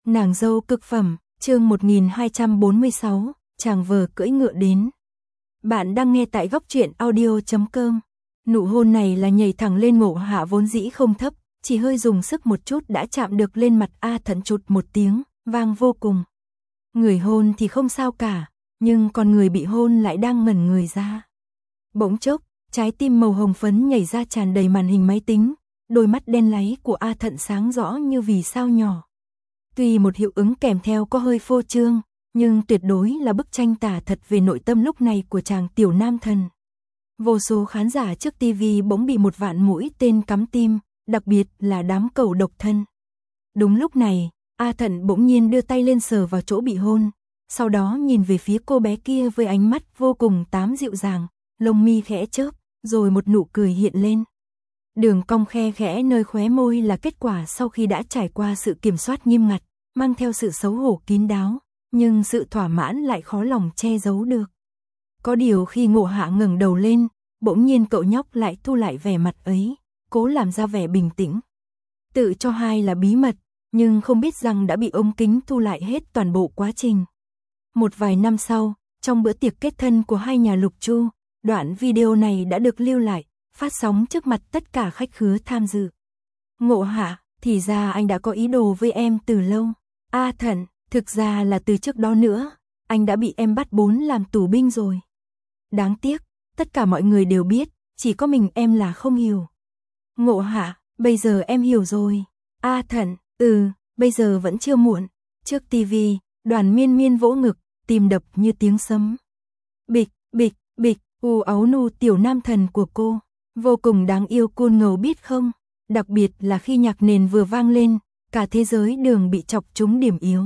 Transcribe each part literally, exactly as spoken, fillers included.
Nàng dâu cực phẩm, chương một nghìn hai trăm bốn mươi sáu, chàng vờ cưỡi ngựa đến. Bạn đang nghe tại góc truyện audio chấm com. Nụ hôn này là nhảy thẳng lên Ngộ Hạ vốn dĩ không thấp, chỉ hơi dùng sức một chút đã chạm được lên mặt A Thận chụt một tiếng, vang vô cùng. Người hôn thì không sao cả, nhưng còn người bị hôn lại đang ngẩn người ra. Bỗng chốc, trái tim màu hồng phấn nhảy ra tràn đầy màn hình máy tính, đôi mắt đen láy của A Thận sáng rõ như vì sao nhỏ. Tuy một hiệu ứng kèm theo có hơi phô trương, nhưng tuyệt đối là bức tranh tả thật về nội tâm lúc này của chàng tiểu nam thần. Vô số khán giả trước tivi bỗng bị một vạn mũi tên cắm tim, đặc biệt là đám cẩu độc thân. Đúng lúc này, A Thận bỗng nhiên đưa tay lên sờ vào chỗ bị hôn, sau đó nhìn về phía cô bé kia với ánh mắt vô cùng tám dịu dàng, lông mi khẽ chớp, rồi một nụ cười hiện lên. Đường cong khe khẽ nơi khóe môi là kết quả sau khi đã trải qua sự kiểm soát nghiêm ngặt, mang theo sự xấu hổ kín đáo, nhưng sự thỏa mãn lại khó lòng che giấu được. Có điều khi Ngộ Hạ ngẩng đầu lên, bỗng nhiên cậu nhóc lại thu lại vẻ mặt ấy, cố làm ra vẻ bình tĩnh. Tự cho hai là bí mật, nhưng không biết rằng đã bị ống kính thu lại hết toàn bộ quá trình. Một vài năm sau, trong bữa tiệc kết thân của hai nhà Lục Chu, đoạn video này đã được lưu lại, phát sóng trước mặt tất cả khách khứa tham dự. Ngộ Hạ, thì ra anh đã có ý đồ với em từ lâu. A Thận, thực ra là từ trước đó nữa, anh đã bị em bắt bốn làm tù binh rồi. Đáng tiếc, tất cả mọi người đều biết, chỉ có mình em là không hiểu. Ngộ Hạ, bây giờ em hiểu rồi. A Thận, ừ, bây giờ vẫn chưa muộn. Trước tivi, Đoàn Miên Miên vỗ ngực, tim đập như tiếng sấm. Bịch, bịch, bịch, u áo nu tiểu nam thần của cô, vô cùng đáng yêu cool ngầu biết không? Đặc biệt là khi nhạc nền vừa vang lên, cả thế giới đường bị chọc trúng điểm yếu.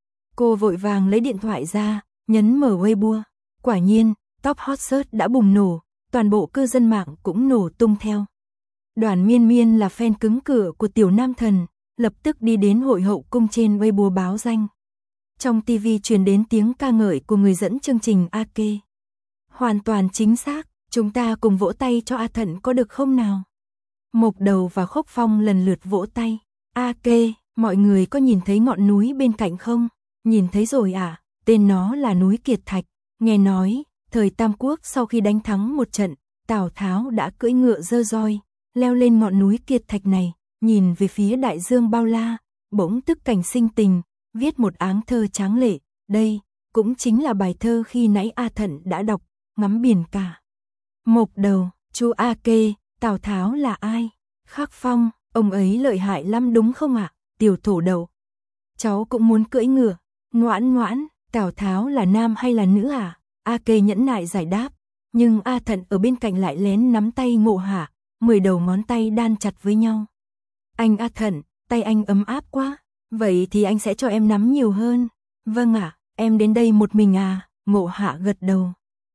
Cô vội vàng lấy điện thoại ra, nhấn mở Weibo. Quả nhiên, top hot search đã bùng nổ, toàn bộ cư dân mạng cũng nổ tung theo. Đoàn Miên Miên là fan cứng cựa của tiểu nam thần, lập tức đi đến hội hậu cung trên Weibo báo danh. Trong tivi truyền đến tiếng ca ngợi của người dẫn chương trình A Kê. Hoàn toàn chính xác, chúng ta cùng vỗ tay cho A Thận có được không nào? Mộc Đầu và Khốc Phong lần lượt vỗ tay. A Kê, mọi người có nhìn thấy ngọn núi bên cạnh không? Nhìn thấy rồi à, tên nó là núi Kiệt Thạch. Nghe nói, thời Tam Quốc sau khi đánh thắng một trận, Tào Tháo đã cưỡi ngựa dơ roi, leo lên ngọn núi Kiệt Thạch này, nhìn về phía đại dương bao la, bỗng tức cảnh sinh tình, viết một áng thơ tráng lệ. Đây, cũng chính là bài thơ khi nãy A Thận đã đọc, ngắm biển cả. Mộc Đầu, chú A Kê, Tào Tháo là ai? Khắc Phong, ông ấy lợi hại lắm đúng không ạ? Tiểu Thổ Đậu, cháu cũng muốn cưỡi ngựa. Ngoãn ngoãn, Tào Tháo là nam hay là nữ à? A Kê nhẫn nại giải đáp, nhưng A Thận ở bên cạnh lại lén nắm tay Ngộ Hạ, mười đầu ngón tay đan chặt với nhau. Anh A Thận, tay anh ấm áp quá, vậy thì anh sẽ cho em nắm nhiều hơn. Vâng ạ, em đến đây một mình à? Ngộ Hạ gật đầu.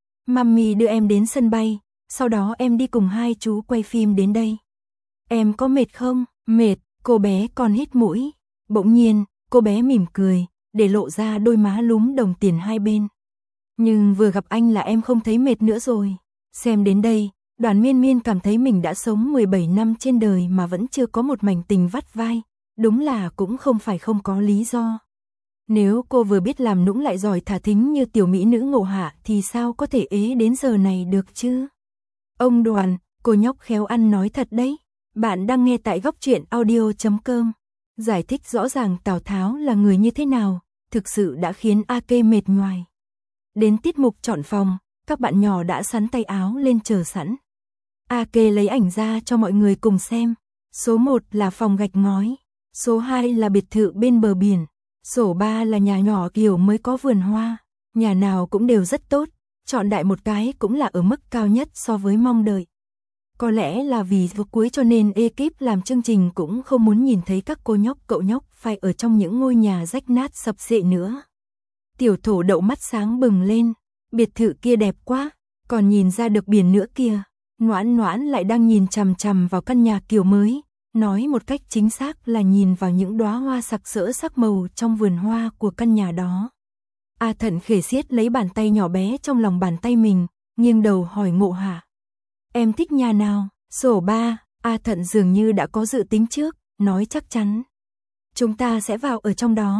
Mummy đưa em đến sân bay, sau đó em đi cùng hai chú quay phim đến đây. Em có mệt không? Mệt, cô bé còn hít mũi. Bỗng nhiên, cô bé mỉm cười, để lộ ra đôi má lúm đồng tiền hai bên. Nhưng vừa gặp anh là em không thấy mệt nữa rồi. Xem đến đây, Đoàn Miên Miên cảm thấy mình đã sống mười bảy năm trên đời mà vẫn chưa có một mảnh tình vắt vai. Đúng là cũng không phải không có lý do. Nếu cô vừa biết làm nũng lại giỏi thả thính như tiểu mỹ nữ Ngộ Hạ thì sao có thể ế đến giờ này được chứ? Ông Đoàn, cô nhóc khéo ăn nói thật đấy. Bạn đang nghe tại góc truyện audio chấm com. Giải thích rõ ràng Tào Tháo là người như thế nào, thực sự đã khiến A Kê mệt nhoài. Đến tiết mục chọn phòng, các bạn nhỏ đã sắn tay áo lên chờ sẵn. A Kê lấy ảnh ra cho mọi người cùng xem. Số một là phòng gạch ngói, số hai là biệt thự bên bờ biển, số ba là nhà nhỏ kiểu mới có vườn hoa. Nhà nào cũng đều rất tốt, chọn đại một cái cũng là ở mức cao nhất so với mong đợi. Có lẽ là vì vừa cuối cho nên ekip làm chương trình cũng không muốn nhìn thấy các cô nhóc cậu nhóc phải ở trong những ngôi nhà rách nát sập xệ nữa. Tiểu Thổ Đậu mắt sáng bừng lên, biệt thự kia đẹp quá, còn nhìn ra được biển nữa kìa. Ngoãn Ngoãn lại đang nhìn chằm chằm vào căn nhà kiểu mới, nói một cách chính xác là nhìn vào những đóa hoa sặc sỡ sắc màu trong vườn hoa của căn nhà đó. A Thận khề xiết lấy bàn tay nhỏ bé trong lòng bàn tay mình, nghiêng đầu hỏi Ngộ Hạ. Em thích nhà nào? Sổ ba, A Thận dường như đã có dự tính trước, nói chắc chắn. Chúng ta sẽ vào ở trong đó,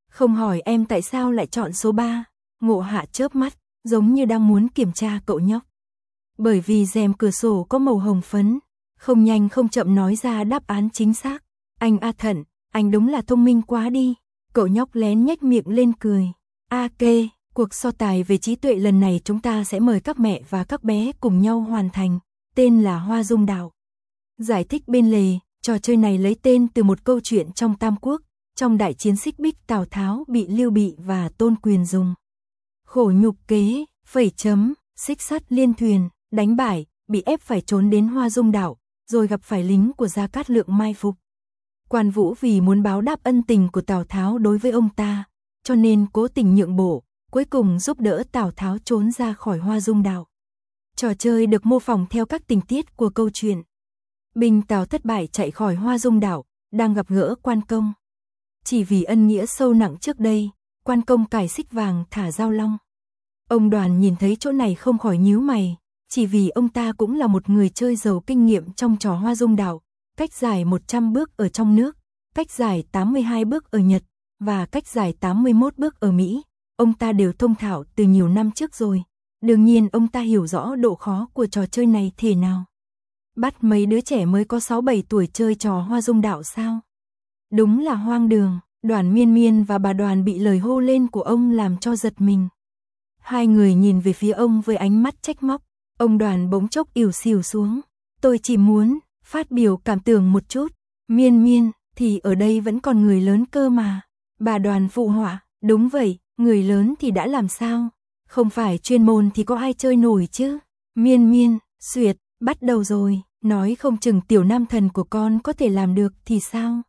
Không hỏi em tại sao lại chọn số ba. Ngộ Hạ chớp mắt, giống như đang muốn kiểm tra cậu nhóc. Bởi vì rèm cửa sổ có màu hồng phấn. Không nhanh không chậm nói ra đáp án chính xác. Anh A Thận, anh đúng là thông minh quá đi. Cậu nhóc lén nhếch miệng lên cười. A kê, cuộc so tài về trí tuệ lần này chúng ta sẽ mời các mẹ và các bé cùng nhau hoàn thành. Tên là Hoa Dung Đạo. Giải thích bên lề, trò chơi này lấy tên từ một câu chuyện trong Tam Quốc. Trong đại chiến xích bích Tào Tháo bị Lưu Bị và Tôn Quyền dùng khổ nhục kế, phẩy chấm, xích sắt liên thuyền, đánh bại, bị ép phải trốn đến Hoa Dung Đảo, rồi gặp phải lính của Gia Cát Lượng mai phục. Quan Vũ vì muốn báo đáp ân tình của Tào Tháo đối với ông ta, cho nên cố tình nhượng bộ, cuối cùng giúp đỡ Tào Tháo trốn ra khỏi Hoa Dung Đảo. Trò chơi được mô phỏng theo các tình tiết của câu chuyện. Binh Tào thất bại chạy khỏi Hoa Dung Đảo, đang gặp gỡ Quan Công. Chỉ vì ân nghĩa sâu nặng trước đây, Quan Công cài xích vàng thả Giao Long. Ông Đoàn nhìn thấy chỗ này không khỏi nhíu mày, chỉ vì ông ta cũng là một người chơi giàu kinh nghiệm trong trò Hoa Dung Đảo, cách dài một trăm bước ở trong nước, cách dài tám mươi hai bước ở Nhật, và cách dài tám mươi mốt bước ở Mỹ. Ông ta đều thông thạo từ nhiều năm trước rồi. Đương nhiên ông ta hiểu rõ độ khó của trò chơi này thế nào. Bắt mấy đứa trẻ mới có sáu bảy tuổi chơi trò Hoa Dung Đảo sao? Đúng là hoang đường. Đoàn Miên Miên và bà Đoàn bị lời hô lên của ông làm cho giật mình. Hai người nhìn về phía ông với ánh mắt trách móc. Ông Đoàn bỗng chốc ỉu xìu xuống. Tôi chỉ muốn phát biểu cảm tưởng một chút. Miên Miên, thì ở đây vẫn còn người lớn cơ mà. Bà Đoàn phụ họa. Đúng vậy, người lớn thì đã làm sao? Không phải chuyên môn thì có ai chơi nổi chứ? Miên Miên, xuyệt, bắt đầu rồi. Nói không chừng tiểu nam thần của con có thể làm được thì sao?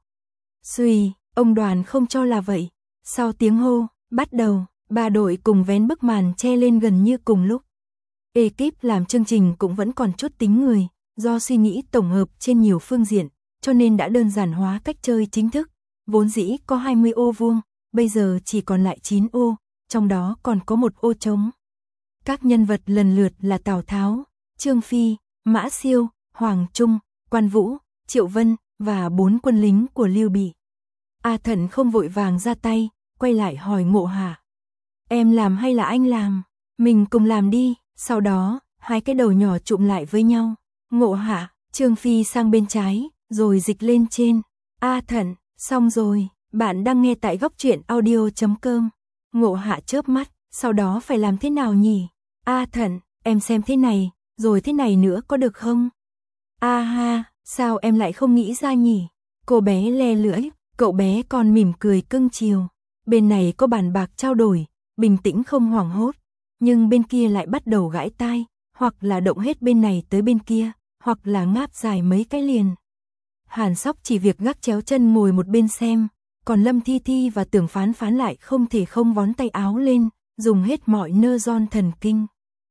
Xuy, ông Đoàn không cho là vậy. Sau tiếng hô, bắt đầu, ba đội cùng vén bức màn che lên gần như cùng lúc. Ekip làm chương trình cũng vẫn còn chút tính người, do suy nghĩ tổng hợp trên nhiều phương diện, cho nên đã đơn giản hóa cách chơi chính thức. Vốn dĩ có hai mươi ô vuông, bây giờ chỉ còn lại chín ô, trong đó còn có một ô trống. Các nhân vật lần lượt là Tào Tháo, Trương Phi, Mã Siêu, Hoàng Trung, Quan Vũ, Triệu Vân và bốn quân lính của Lưu Bị. A Thận không vội vàng ra tay, quay lại hỏi Ngộ Hạ. Em làm hay là anh làm? Mình cùng làm đi. Sau đó, hai cái đầu nhỏ chụm lại với nhau. Ngộ Hạ, Trương Phi sang bên trái, rồi dịch lên trên. A Thận, xong rồi, bạn đang nghe tại góc truyện audio chấm com. Ngộ Hạ chớp mắt, sau đó phải làm thế nào nhỉ? A Thận, em xem thế này, rồi thế này nữa có được không? A ha, sao em lại không nghĩ ra nhỉ? Cô bé le lưỡi, cậu bé còn mỉm cười cưng chiều. Bên này có bàn bạc trao đổi, bình tĩnh không hoảng hốt, nhưng bên kia lại bắt đầu gãi tai, hoặc là động hết bên này tới bên kia, hoặc là ngáp dài mấy cái liền. Hàn Sóc chỉ việc gác chéo chân ngồi một bên xem, còn Lâm Thi Thi và Tưởng Phán Phán lại không thể không vón tay áo lên, dùng hết mọi nơ ron thần kinh.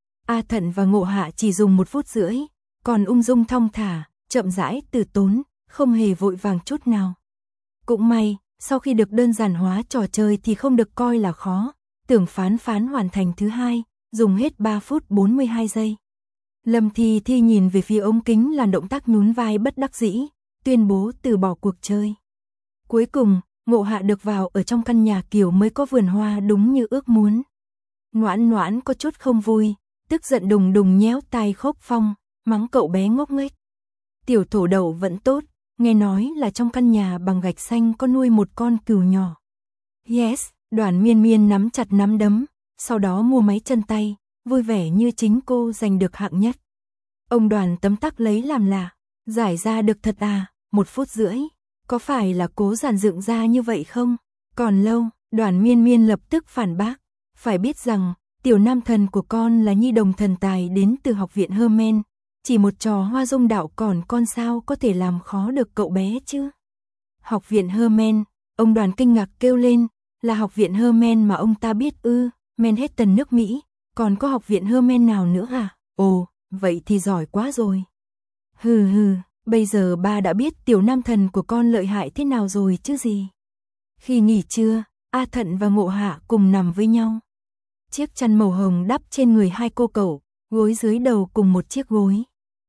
A Thận và Ngộ Hạ chỉ dùng một phút rưỡi, còn ung dung thong thả, chậm rãi từ tốn, không hề vội vàng chút nào. Cũng may, sau khi được đơn giản hóa trò chơi thì không được coi là khó. Tưởng Phán Phán hoàn thành thứ hai, dùng hết ba phút bốn mươi hai giây. Lâm Thi Thi nhìn về phía ống kính là động tác nhún vai bất đắc dĩ, tuyên bố từ bỏ cuộc chơi. Cuối cùng, Ngộ Hạ được vào ở trong căn nhà kiểu mới có vườn hoa đúng như ước muốn. Noãn Noãn có chút không vui, tức giận đùng đùng nhéo tai Khốc Phong, mắng cậu bé ngốc nghếch. Tiểu Thổ Đậu vẫn tốt, nghe nói là trong căn nhà bằng gạch xanh có nuôi một con cừu nhỏ. Yes, Đoàn Miên Miên nắm chặt nắm đấm, sau đó mua máy chân tay, vui vẻ như chính cô giành được hạng nhất. Ông Đoàn tấm tắc lấy làm lạ, giải ra được thật à, một phút rưỡi, có phải là cố giản dựng ra như vậy không? Còn lâu, Đoàn Miên Miên lập tức phản bác, phải biết rằng, tiểu nam thần của con là nhi đồng thần tài đến từ học viện Hermen, chỉ một trò Hoa Dung Đạo còn con sao có thể làm khó được cậu bé chứ? Học viện Hermen, ông Đoàn kinh ngạc kêu lên, là học viện Hermen mà ông ta biết ư? Manhattan nước Mỹ, còn có học viện Hermen nào nữa à? Ồ, vậy thì giỏi quá rồi. Hừ hừ, bây giờ ba đã biết tiểu nam thần của con lợi hại thế nào rồi chứ gì. Khi nghỉ trưa, A Thận và Ngộ Hạ cùng nằm với nhau. Chiếc chăn màu hồng đắp trên người hai cô cậu, gối dưới đầu cùng một chiếc gối.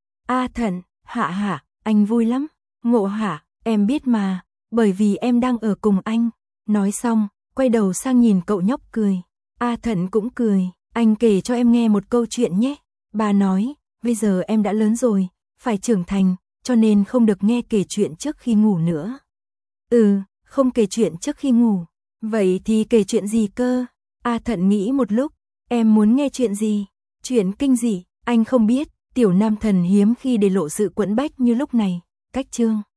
A Thận, Hạ Hạ, anh vui lắm. Ngộ Hạ, em biết mà, bởi vì em đang ở cùng anh. Nói xong, quay đầu sang nhìn cậu nhóc cười. A Thận cũng cười, anh kể cho em nghe một câu chuyện nhé. Bà nói, bây giờ em đã lớn rồi, phải trưởng thành, cho nên không được nghe kể chuyện trước khi ngủ nữa. Ừ, không kể chuyện trước khi ngủ. Vậy thì kể chuyện gì cơ? A Thận nghĩ một lúc, em muốn nghe chuyện gì? Chuyện kinh dị, anh không biết, tiểu nam thần hiếm khi để lộ sự quẫn bách như lúc này. Cách chương